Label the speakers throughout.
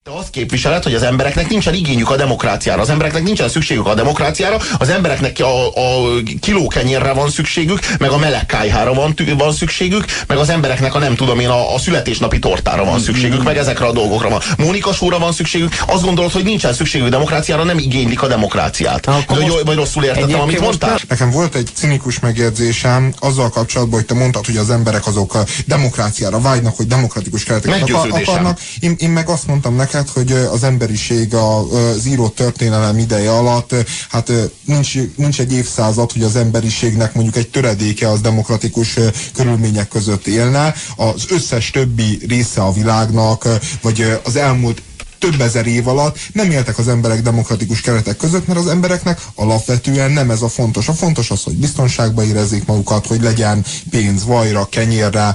Speaker 1: Te azt képviseled, hogy az embereknek nincsen igényük a demokráciára, az embereknek nincsen szükségük a demokráciára, az embereknek a kiló kenyérre van szükségük, meg a meleg kályhára van szükségük, meg az embereknek a születésnapi tortára van szükségük, meg ezekre a dolgokra van. Mónika Show-ra van szükségük, azt gondolod, hogy nincsen szükségük demokráciára, nem igénylik a demokráciát. Vagy rosszul értettem, amit mondtál?
Speaker 2: Nekem volt egy cinikus megjegyzésem azzal kapcsolatban, hogy te mondtad, hogy az emberek azok a demokráciára vágynak, hogy demokratikus kereteket akarnak. Én meg azt mondtam neked, hogy az emberiség az írott történelem ideje alatt, hát nincs egy évszázad, hogy az emberiségnek mondjuk egy töredéke az demokratikus körülmények között élne. Az összes többi része a világnak, vagy az elmúlt több ezer év alatt nem éltek az emberek demokratikus keretek között, mert az embereknek alapvetően nem ez a fontos. A fontos az, hogy biztonságban érezzék magukat, hogy legyen pénz vajra, kenyérre,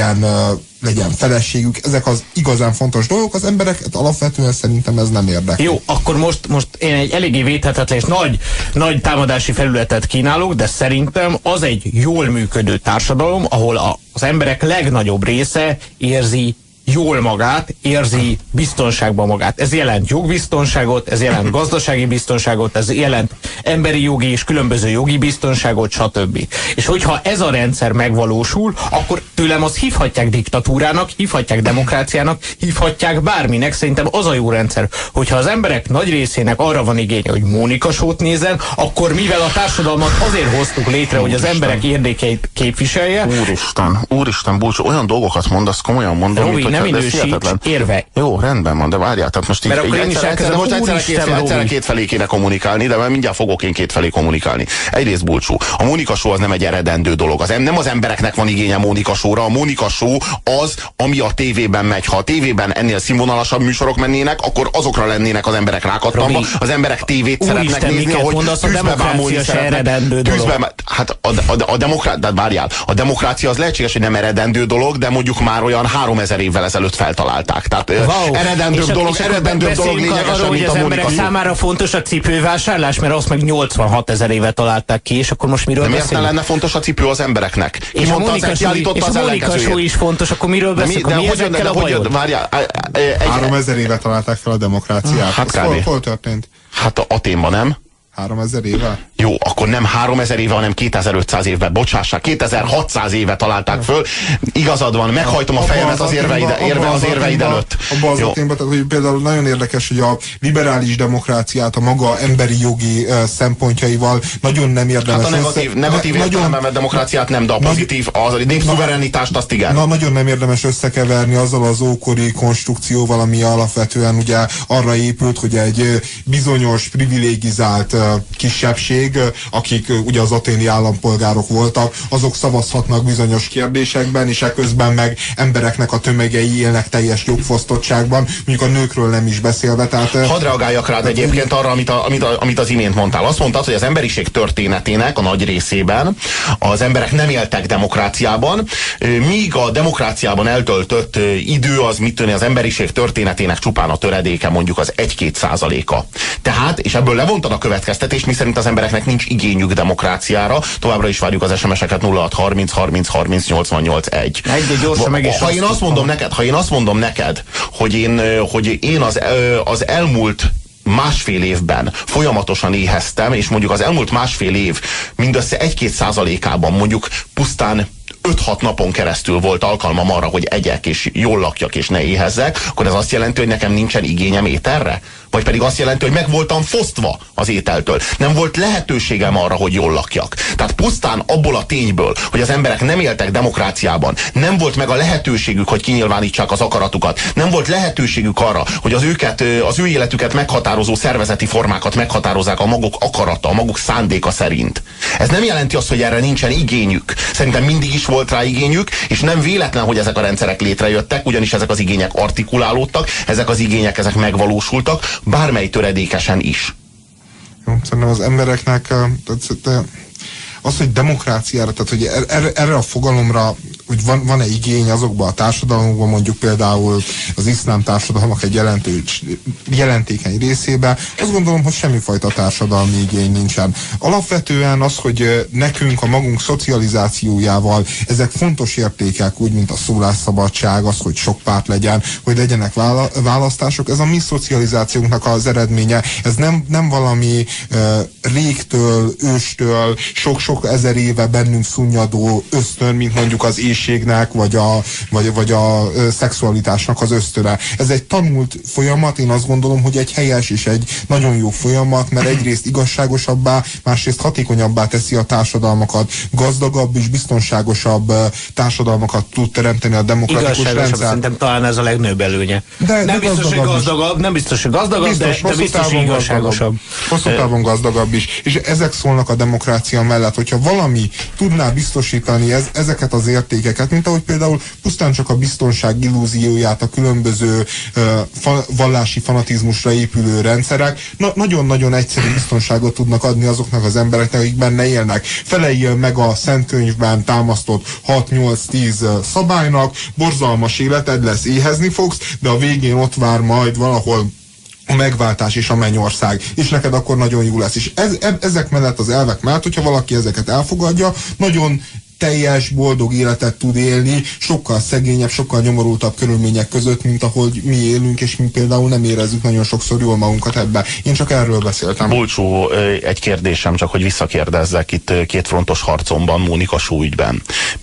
Speaker 2: legyen feleségük. Ezek az igazán fontos dolgok, az embereket alapvetően szerintem ez nem érdekel.
Speaker 3: Jó, akkor most én egy eléggé védhetetlen és nagy támadási felületet kínálok, de szerintem az egy jól működő társadalom, ahol az emberek legnagyobb része érzi jól magát, érzi biztonságban magát. Ez jelent jogbiztonságot, ez jelent gazdasági biztonságot, ez jelent emberi jogi és különböző jogi biztonságot, stb. És hogyha ez a rendszer megvalósul, akkor tőlem azt hívhatják diktatúrának, hívhatják demokráciának, hívhatják bárminek. Szerintem az a jó rendszer, hogyha az emberek nagy részének arra van igénye, hogy Mónika Show-t nézzen, akkor mivel a társadalmat azért hoztuk létre, hogy az emberek érdekeit képviselje.
Speaker 1: Úristen, búcsú, olyan dolgokat mondasz, komolyan mondom,
Speaker 3: Robi, nem idősíts, érve.
Speaker 1: Jó, rendben van, de várjál, tehát most
Speaker 3: mert akkor én is
Speaker 1: egyszerre kétfelé kéne kommunikálni, de mindjárt fogok én kétfelé kommunikálni. Egyrészt búcsú. A Mónika Show az nem egy eredendő dolog. Nem az embereknek van igénye Mónika Show-ra. A Mónika Show az, ami a tévében megy. Ha a tévében ennél színvonalasabb műsorok mennének, akkor azokra lennének az emberek rákattanva. Az emberek tévét szeretnek nézni, ahogy tűzbe bámulni szeretnek. Hát a demokrácia az lehetséges, hogy nem eredendő dolog, de mondjuk már olyan 3000 évvel ezelőtt feltalálták. Tehát eredendőbb dolog lényegesen,
Speaker 3: mint a Mónika Show. Számára fontos a cipővásárlás, mert azt meg 86 000 éve találták ki, és akkor most miről beszélünk?
Speaker 1: Miért ne lenne fontos a cipő az embereknek?
Speaker 3: És a Mónika Show is fontos, akkor miről beszélünk? Mi ezekkel a bajod?
Speaker 2: 3000 éve találták fel a demokráciát.
Speaker 1: Hát
Speaker 2: hol történt?
Speaker 1: Hát Athénban, nem?
Speaker 2: 3000 éve?
Speaker 1: Jó, akkor nem 3000 éve, hanem 2500 évben. Bocsássák, 2600 éve találták föl. Igazad van, meghajtom a fejemet az érveid előtt.
Speaker 2: Abban az Athénban, hogy például nagyon érdekes, hogy a liberális demokráciát a maga emberi jogi szempontjaival nagyon nem érdemes.
Speaker 1: Hát a negatív értelemben vett demokráciát nem, de a pozitív, a népszuverenitást azt igen.
Speaker 2: Nagyon nem érdemes összekeverni azzal az ókori konstrukcióval, ami alapvetően ugye arra épült, hogy egy bizonyos privilégizált kisebbség, akik ugye az athéni állampolgárok voltak, azok szavazhatnak bizonyos kérdésekben, és eközben meg embereknek a tömegei élnek teljes jogfosztottságban, mondjuk a nőkről nem is beszélve. Tehát,
Speaker 1: hadd reagáljak rád egyébként arra, amit az imént mondtál. Azt mondtad, hogy az emberiség történetének a nagy részében az emberek nem éltek demokráciában, míg a demokráciában eltöltött idő az az emberiség történetének csupán a töredéke, mondjuk az 1-2%. Tehát, és ebből levontad a következtetés, miszerint az embereknek nincs igényük demokráciára. Továbbra is várjuk az SMS-eket 0630 30 30 88 1. Ha én azt mondom neked, hogy én az elmúlt másfél évben folyamatosan éheztem, és mondjuk az elmúlt másfél év mindössze 1-2%-ában mondjuk pusztán 5-6 napon keresztül volt alkalmam arra, hogy egyek és jól lakjak és ne éhezzek, akkor ez azt jelenti, hogy nekem nincsen igényem ételre? Vagy pedig azt jelenti, hogy meg voltam fosztva az ételtől. Nem volt lehetőségem arra, hogy jól lakjak. Tehát pusztán abból a tényből, hogy az emberek nem éltek demokráciában, nem volt meg a lehetőségük, hogy kinyilvánítsák az akaratukat, nem volt lehetőségük arra, hogy az ő életüket meghatározó szervezeti formákat meghatározzák a maguk akarata, a maguk szándéka szerint. Ez nem jelenti azt, hogy erre nincsen igényük. Szerintem mindig is volt rá igényük, és nem véletlen, hogy ezek a rendszerek létrejöttek, ugyanis ezek az igények artikulálódtak, ezek az igények ezek megvalósultak, bármely töredékesen is.
Speaker 2: Jó, szerintem az embereknek az, hogy demokráciára, tehát hogy erre a fogalomra van-e igény azokban a társadalmakban, mondjuk például az iszlám társadalmak egy jelentékeny részében, azt gondolom, hogy semmifajta társadalmi igény nincsen. Alapvetően az, hogy nekünk a magunk szocializációjával ezek fontos értékek, úgy, mint a szólásszabadság, az, hogy sok párt legyen, hogy legyenek választások, ez a mi szocializációnknak az eredménye, ez nem valami régtől, őstől, sok-sok ezer éve bennünk szunnyadó ösztön, mint mondjuk az éhségnek, vagy a szexualitásnak az ösztöne. Ez egy tanult folyamat, én azt gondolom, hogy egy helyes és egy nagyon jó folyamat, mert egyrészt igazságosabbá, másrészt hatékonyabbá teszi a társadalmakat, gazdagabb és biztonságosabb társadalmakat tud teremteni a demokratikus rendszer.
Speaker 3: Szerintem talán ez a legnőbb előnye. Nem biztos, hogy gazdagabb, de biztos, hogy igazságosabb.
Speaker 2: Hosszú távon gazdagabb is. És ezek szólnak a demokrácia mellett, hogyha valami tudná biztosítani ezeket az értékeket, mint ahogy például pusztán csak a biztonság illúzióját a különböző vallási fanatizmusra épülő rendszerek nagyon-nagyon egyszerű biztonságot tudnak adni azoknak az embereknek, akik benne élnek. Feleljél meg a Szentkönyvben támasztott 6-8-10 szabálynak, borzalmas életed lesz, éhezni fogsz, de a végén ott vár majd valahol a megváltás és a mennyország, és neked akkor nagyon jó lesz. És ezek mellett, az elvek mellett, hogyha valaki ezeket elfogadja, nagyon teljes, boldog életet tud élni, sokkal szegényebb, sokkal nyomorultabb körülmények között, mint ahogy mi élünk, és mi például nem érezzük nagyon sokszor jól magunkat ebbe. Én csak erről beszéltem.
Speaker 1: Bulcsú, egy kérdésem, csak hogy visszakérdezzek itt kétfrontos harcomban, Mónika Show ügyben.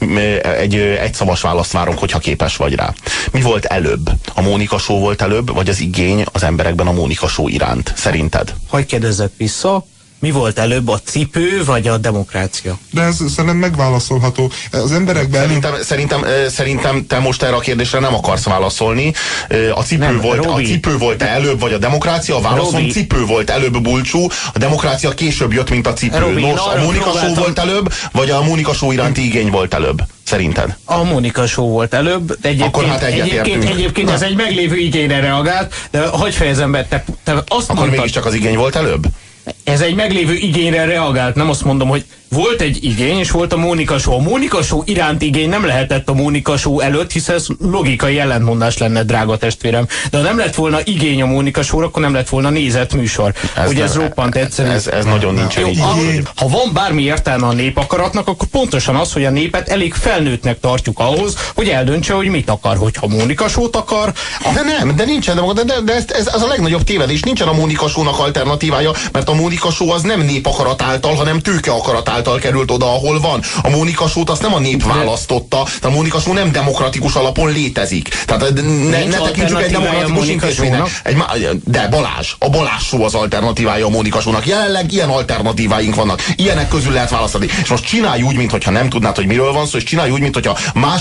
Speaker 1: Egy szavas választ várunk, hogyha képes vagy rá. Mi volt előbb? A Mónika Show volt előbb, vagy az igény az emberekben a Mónika Show iránt? Szerinted?
Speaker 3: Hogy kérdezzek vissza? Mi volt előbb, a cipő vagy a demokrácia?
Speaker 2: De ez szerintem megválaszolható. Az emberekben...
Speaker 1: Szerintem te most erre a kérdésre nem akarsz válaszolni. A cipő volt előbb, vagy a demokrácia? A válaszom cipő volt előbb, Bulcsú. A demokrácia később jött, mint a cipő.
Speaker 3: Robi,
Speaker 1: nos, a Mónika Show volt előbb, vagy a Mónika Show iránti igény volt előbb? Szerinted?
Speaker 3: A Mónika Show volt előbb. Egyébként ez egy meglévő igényre reagált, de hogy fejezem be, te azt
Speaker 1: akkor mégiscsak az igény volt előbb?
Speaker 3: Ez egy meglévő igényre reagált, nem azt mondom, hogy volt egy igény, és volt a Mónika Show. A Mónika Show iránt igény nem lehetett a Mónika Show előtt, hiszen ez logikai ellentmondás lenne, drága testvérem. De ha nem lett volna igény a Mónika Show, akkor nem lett volna nézett műsor. Ugye ez roppant egyszerű.
Speaker 1: Ez nagyon nincsen így.
Speaker 3: Ha van bármi értelme a népakaratnak, akkor pontosan az, hogy a népet elég felnőttnek tartjuk ahhoz, hogy eldöntse, hogy mit akar. Hogyha Mónika Show-t akar...
Speaker 1: De nincsen, de ez a legnagyobb tévedés. Nincsen a Mónika Show-nak alternatívája, mert a Mónika Show az nem népakarat által, hanem tőke akarat által került oda, ahol van. A Mónika Show-t azt nem a nép választotta, de a Mónika Show nem demokratikus alapon létezik. Tehát ne tekintsük egy demokratikus intézménynek. De a Balázs Show az alternatívája a Mónika Show-nak. Jelenleg ilyen alternatíváink vannak. Ilyenek közül lehet választani. És most csinálj úgy, mintha nem tudnád, hogy miről van szó, és csinálj úgy, mintha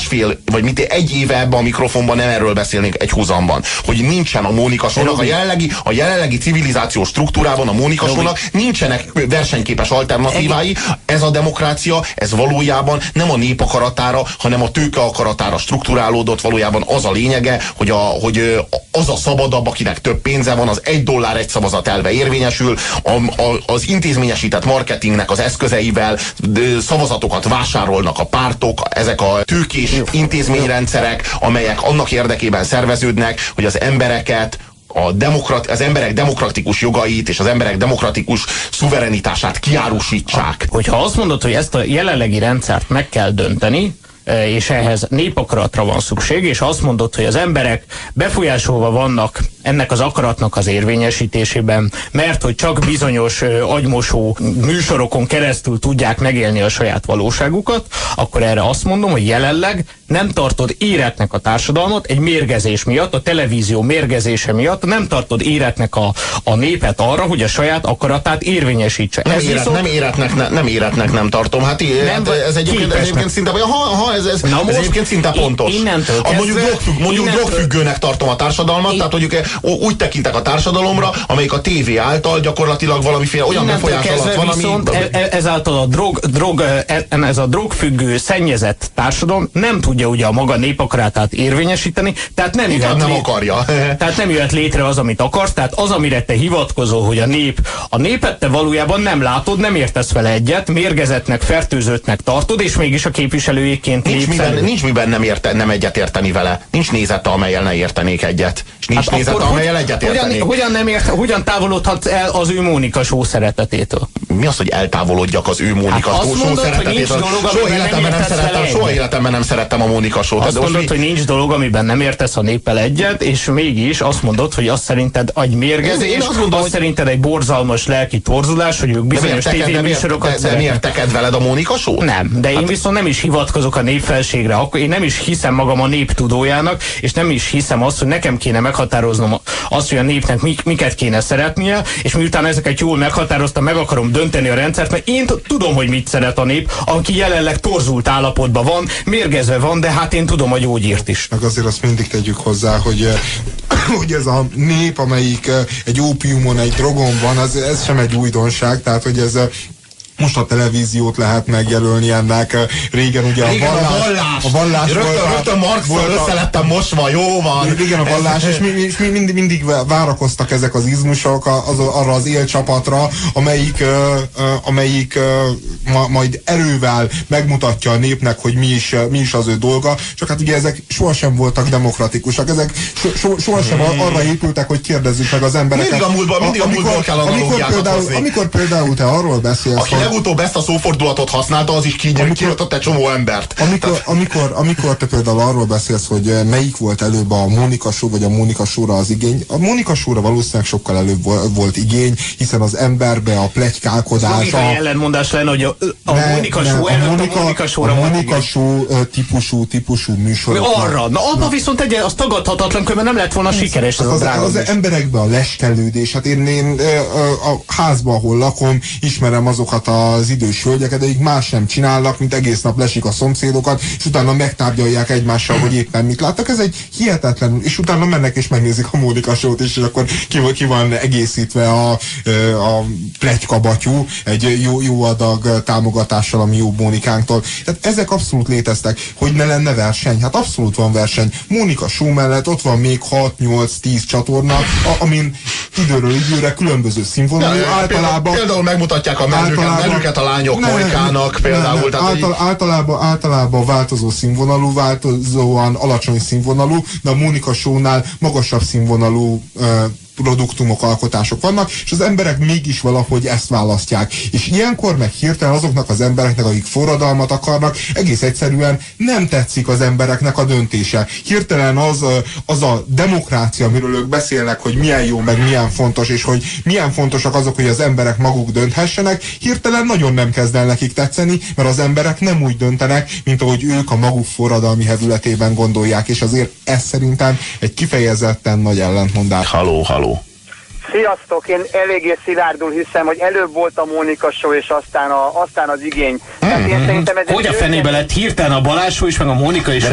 Speaker 1: egy éve ebben a mikrofonban nem erről beszélnénk egy húzamban. Hogy nincsen a Mónika Show-nak a jelenlegi civilizációs struktúrában a Mónika Show-nak nincsenek versenyképes alternatívái. Ez a demokrácia, ez valójában nem a nép akaratára, hanem a tőke akaratára strukturálódott. Valójában az a lényege, hogy az a szabadabb, akinek több pénze van, az $1 egy szavazat elve érvényesül, az intézményesített marketingnek az eszközeivel szavazatokat vásárolnak a pártok, ezek a tőkés intézményrendszerek, amelyek annak érdekében szerveződnek, hogy az embereket az emberek demokratikus jogait és az emberek demokratikus szuverenitását kiárusítsák.
Speaker 3: Hogyha azt mondod, hogy ezt a jelenlegi rendszert meg kell dönteni, és ehhez népakaratra van szükség, és azt mondod, hogy az emberek befolyásolva vannak ennek az akaratnak az érvényesítésében, mert hogy csak bizonyos agymosó műsorokon keresztül tudják megélni a saját valóságukat, akkor erre azt mondom, hogy jelenleg nem tartod éretnek a társadalmat egy mérgezés miatt, a televízió mérgezése miatt, nem tartod éretnek a népet arra, hogy a saját akaratát érvényesítse.
Speaker 1: Nem éretnek nem tartom. Hát ez egyébként szinte, ez egyébként szinte pontos. Mondjuk drogfüggőnek tartom a társadalmat, tehát mondjuk úgy tekintek a társadalomra, amelyik a tévé által gyakorlatilag valamiféle olyan befolyás alatt van,
Speaker 3: ezáltal ez a drogfüggő, szennyezett társadalom nem tudja tudja ugye a maga népakarátát érvényesíteni, tehát nem
Speaker 1: akarja.
Speaker 3: Tehát nem jöhet létre az, amit akarsz, tehát az, amire te hivatkozol, hogy a népet te valójában nem látod, nem értesz vele egyet, mérgezetnek, fertőzöttnek tartod, és mégis a képviselőjéként
Speaker 1: nincs miben nem egyet érteni vele. Nincs nézete, amellyel ne értenék egyet. És nincs nézete, amellyel egyet értenék.
Speaker 3: Hogyan távolodhatsz el az ő Mónika Show szeretetétől?
Speaker 1: Mi az, hogy eltávolodjak az ő Mónika Show szeretetétől? Soha életemben nem szerettem a Mónika Show-t.
Speaker 3: Azt mondod, hogy nincs dolog, amiben nem értesz a néppel egyet, és mégis azt mondod, hogy azt szerinted egy mérgezés, azt szerinted egy borzalmas lelki torzulás, hogy ők bizonyos tévéműsorokat szeretnek.
Speaker 1: De miért teked veled a Mónika Show?
Speaker 3: Nem, de én viszont nem is hivatkozok a népfelségre, akkor én nem is hiszem magam a nép tudójának, és nem is hiszem azt, hogy nekem kéne meghatároznom azt, hogy a népnek miket kéne szeretnie, és miután ezeket jól meghatároztam, meg akarom dönteni a rendszert, mert én tudom, hogy mit szeret a nép, aki jelenleg torzult állapotban van, mérgezve van, de hát én tudom a gyógyírt is.
Speaker 2: Meg azért azt mindig tegyük hozzá, hogy ez a nép, amelyik egy ópiumon, egy drogon van, ez sem egy újdonság, tehát hogy ez most a televíziót lehet megjelölni ennek. Régen ugye
Speaker 1: a vallás. Rögtön Marxtól összelettem mosva, jó van.
Speaker 2: Régen a vallás, és mindig várakoztak ezek az izmusok arra az élcsapatra, amelyik majd erővel megmutatja a népnek, hogy mi is az ő dolga. Csak hát ugye ezek sohasem voltak demokratikusak. Ezek sohasem arra épültek, hogy kérdezzük meg az embereket.
Speaker 1: Mindig a múltból kell analógiákat hozni.
Speaker 2: Amikor például te arról beszélsz,
Speaker 1: legutóbb ezt a szófordulatot használta, az is kinyírt egy csomó embert.
Speaker 2: Amikor te például arról beszélsz, hogy melyik volt előbb a Mónika Show, vagy a Mónika Show-ra az igény, a Mónika Show-ra valószínűleg sokkal előbb volt igény, hiszen az emberbe a pletykálkodás...
Speaker 3: Ez ellentmondás lenne, hogy a Mónika Show előtt a Mónika Show-ra van igény.
Speaker 2: A Mónika Show típusú műsorok.
Speaker 3: Arra, na viszont az tagadhatatlan, mert nem lett volna sikeres ez a drága.
Speaker 2: Az emberekbe a leskelődés, hát én a házban, ahol lakom, ismerem azokat az idős hölgyeket, de így más sem csinálnak, mint egész nap lesik a szomszédokat, és utána megtárgyalják egymással, hogy éppen mit láttak. Ez egy hihetetlen, és utána mennek és megnézik a Mónika Show-t, és akkor ki van egészítve a pletykabatyú egy jó adag támogatással a mi jó Mónikánktól. Tehát ezek abszolút léteztek, hogy ne lenne verseny. Hát abszolút van verseny. Mónika Show mellett ott van még 6-8-10 csatorna, amin időről időre különböző színvonalú,
Speaker 1: például megmutatják a menüket a lányok molykának például.
Speaker 2: Általában változó színvonalú, változóan alacsony színvonalú, de a Mónika Show-nál magasabb színvonalú produktumok, alkotások vannak, és az emberek mégis valahogy ezt választják. És ilyenkor meg hirtelen azoknak az embereknek, akik forradalmat akarnak, egész egyszerűen nem tetszik az embereknek a döntése. Hirtelen az a demokrácia, amiről ők beszélnek, hogy milyen jó, meg milyen fontos, és hogy milyen fontosak azok, hogy az emberek maguk dönthessenek, hirtelen nagyon nem kezd el nekik tetszeni, mert az emberek nem úgy döntenek, mint ahogy ők a maguk forradalmi hevületében gondolják, és azért ez szerintem egy kifejezetten nagy ellentmondás.
Speaker 1: Halló.
Speaker 4: Sziasztok, én eléggé szilárdul hiszem, hogy előbb volt a Mónika Show, és aztán az igény.
Speaker 3: Hogy a fenébe lett hirtelen a Balázs Show is, meg a Mónika is.
Speaker 1: De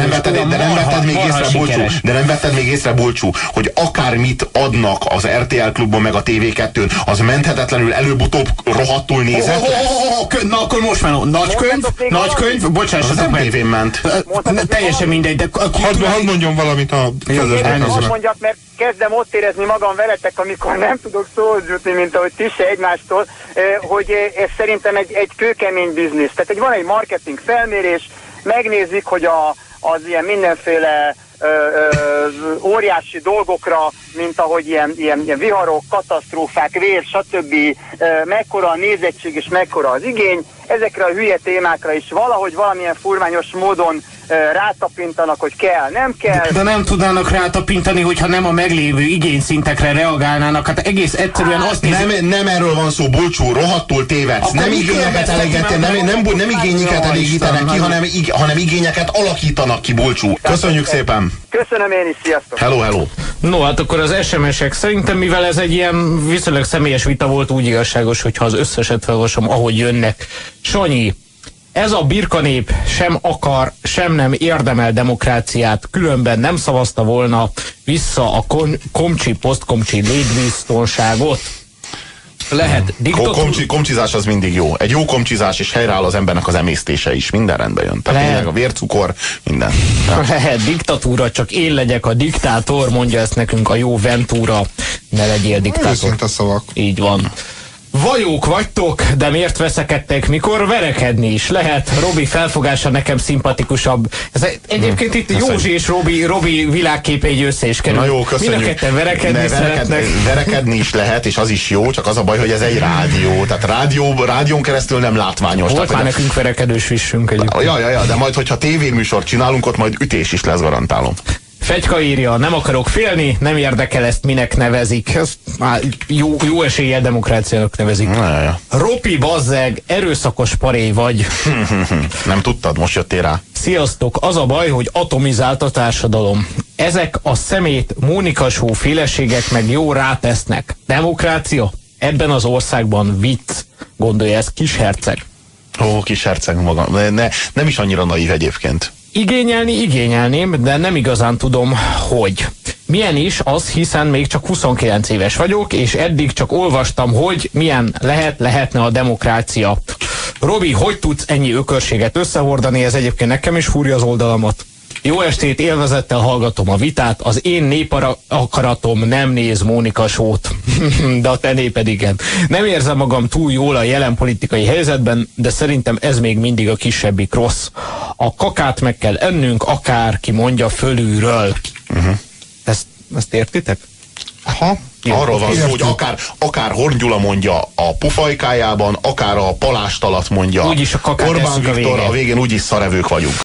Speaker 1: nem vetted még észre, Bulcsú, hogy akármit adnak az RTL Klubon, meg a TV2-n, az menthetetlenül előbb-utóbb rohadtul nézett.
Speaker 3: Na akkor most már nagykönyv, bocsássatok meg.
Speaker 1: Tévén ment.
Speaker 3: Teljesen mindegy, de...
Speaker 2: Hadd mondjon valamit a
Speaker 4: közösségben. Hadd mondjak, mert kezdem ott érezni magam veletek, amikor nem tudok szóhoz jutni, mint ahogy ti se egymástól, hogy ez szerintem egy kőkemény biznisz. Tehát van egy marketing felmérés, megnézik, hogy az ilyen mindenféle óriási dolgokra, mint ahogy ilyen viharok, katasztrófák, vér, stb. Mekkora a nézettség és mekkora az igény. Ezekre a hülye témákra is valahogy valamilyen furmányos módon rátapintanak, hogy kell, nem kell.
Speaker 3: De nem tudnának rátapintani, hogyha nem a meglévő igényszintekre reagálnának. Hát egész egyszerűen azt
Speaker 1: nem erről van szó, Bulcsú, rohadtul tévedsz. Nem igényeket nem igényeket elégítenek ki, hanem igényeket alakítanak ki, Bulcsú. Köszönjük szépen.
Speaker 4: Köszönöm én is, sziasztok.
Speaker 1: Hello.
Speaker 3: No, hát akkor az SMS-ek szerintem, mivel ez egy ilyen viszonylag személyes vita volt, úgy igazságos, hogyha az összeset felolvasom, ahogy jönnek. Sanyi, ez a birkanép sem akar, sem nem érdemel demokráciát, különben nem szavazta volna vissza a komcsi-posztkomcsi létbiztonságot. Lehet diktatúra.
Speaker 1: Komcsizás az mindig jó. Egy jó komcsizás, és helyreáll az embernek az emésztése is. Minden rendbe jön. Tehát tényleg a vércukor, minden.
Speaker 3: Lehet diktatúra, csak én legyek a diktátor, mondja ezt nekünk a jó Ventura. Ne legyél diktátor.
Speaker 2: Őszinte szavak.
Speaker 3: Így van. Vajók vagytok, de miért veszekedtek, mikor verekedni is lehet? Robi felfogása nekem szimpatikusabb. Egyébként itt Józsi és Robi világképe egy össze is kerül.
Speaker 1: Na jó, köszönjük.
Speaker 3: Mind a ketten verekedni szeretnek.
Speaker 1: Verekedni is lehet, és az is jó, csak az a baj, hogy ez egy rádió. Tehát rádión keresztül nem látványos.
Speaker 3: Volt már nekünk verekedős vissünk egyébként.
Speaker 1: Ja, de majd, hogyha tévéműsort csinálunk, ott majd ütés is lesz, garantálom.
Speaker 3: Fegyka írja, nem akarok félni, nem érdekel, ezt minek nevezik. Ezt már jó eséllyel demokráciának nevezik.
Speaker 1: Ja.
Speaker 3: Ropi, bazzeg, erőszakos paréj vagy.
Speaker 1: Nem tudtad, most jöttél rá.
Speaker 3: Sziasztok, az a baj, hogy atomizált a társadalom. Ezek a szemét Mónikasó féleségek meg jó rátesznek. Demokrácia? Ebben az országban vicc, gondolja ez Kisherceg.
Speaker 1: Ó, Kisherceg maga. Nem is annyira naív egyébként.
Speaker 3: Igényelném, de nem igazán tudom, hogy. Milyen is az, hiszen még csak 29 éves vagyok, és eddig csak olvastam, hogy milyen lehetne a demokrácia. Robi, hogy tudsz ennyi ökörséget összehordani? Ez egyébként nekem is fúrja az oldalamat. Jó estét, élvezettel hallgatom a vitát, az én népakaratom nem néz Mónika Show-t, de a te néped igen. Nem érzem magam túl jól a jelen politikai helyzetben, de szerintem ez még mindig a kisebbik rossz. A kakát meg kell ennünk, akárki mondja fölülről. Ezt értitek?
Speaker 2: Aha.
Speaker 1: Arról van szó, hogy akár Horn Gyula mondja a pufajkájában, akár a palást alatt mondja
Speaker 3: úgyis a
Speaker 1: Orbán Viktor, a végén úgyis szarevők vagyunk.